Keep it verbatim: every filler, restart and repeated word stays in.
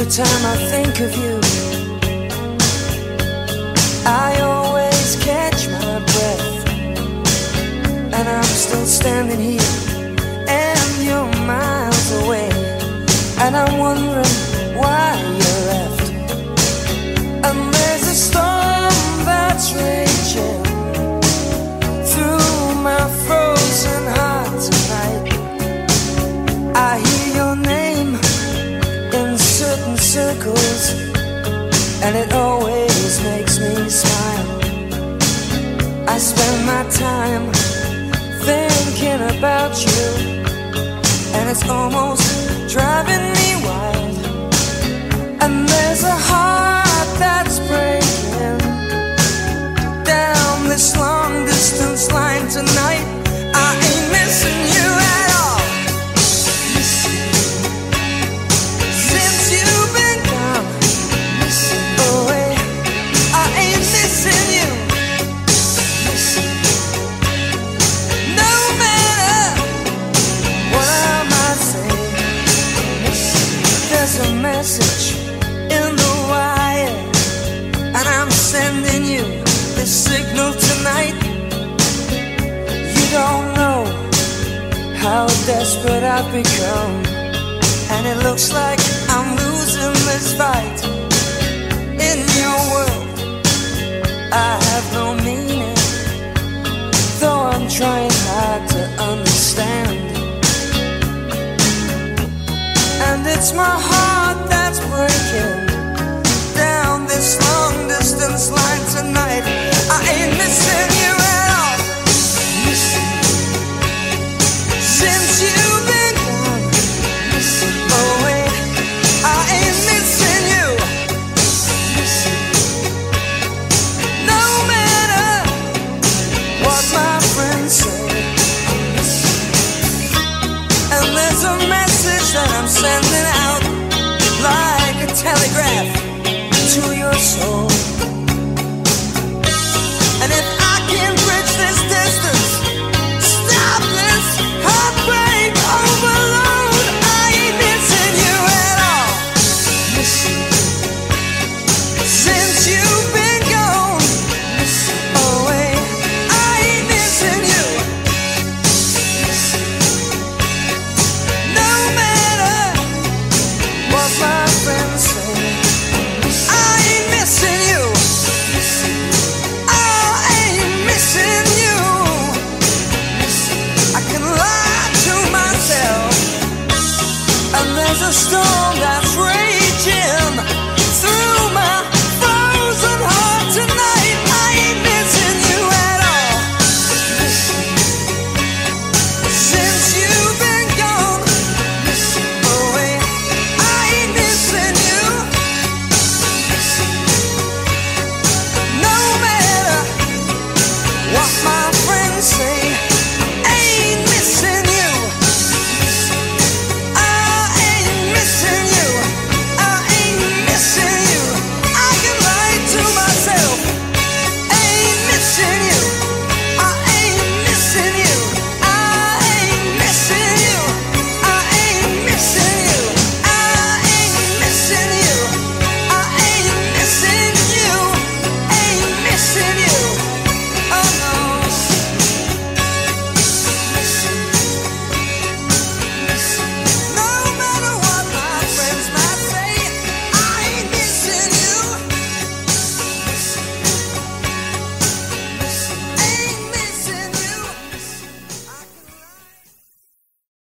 Every time I think of you, I always catch my breath, and I'm still standing here, and you're miles away, and I'm wondering why you left. And there's a storm that's raging through my frozen heart tonight. I hear your name in certain circles, and it always makes me smile. I spend my time thinking about you, and it's almost driving me wild. And there's a heart that's breaking down this long distance line tonight. I ain't missing you at all. Since you've been gone away, I ain't missing you. No matter what I might say, there's a message in the wire, and I'm sending you this signal tonight. You don't know how desperate I've become, and it looks like I'm losing this fight. In your world, I have no meaning, though I'm trying hard to understand. And it's my heart that's breaking down this long distance line tonight. I ain't missing you at all. Since you've been gone away, I ain't missing you. No matter what my friends say. And there's a message that I'm sending out like a telegraph to your soul. And if I can bridge this distance, stop this heartbreak overload, I ain't missing you at all. Since you've been gone away, I ain't missing you. No matter what my friends say, I ain't missing you. I ain't missing you. I can lie to myself, and there's a storm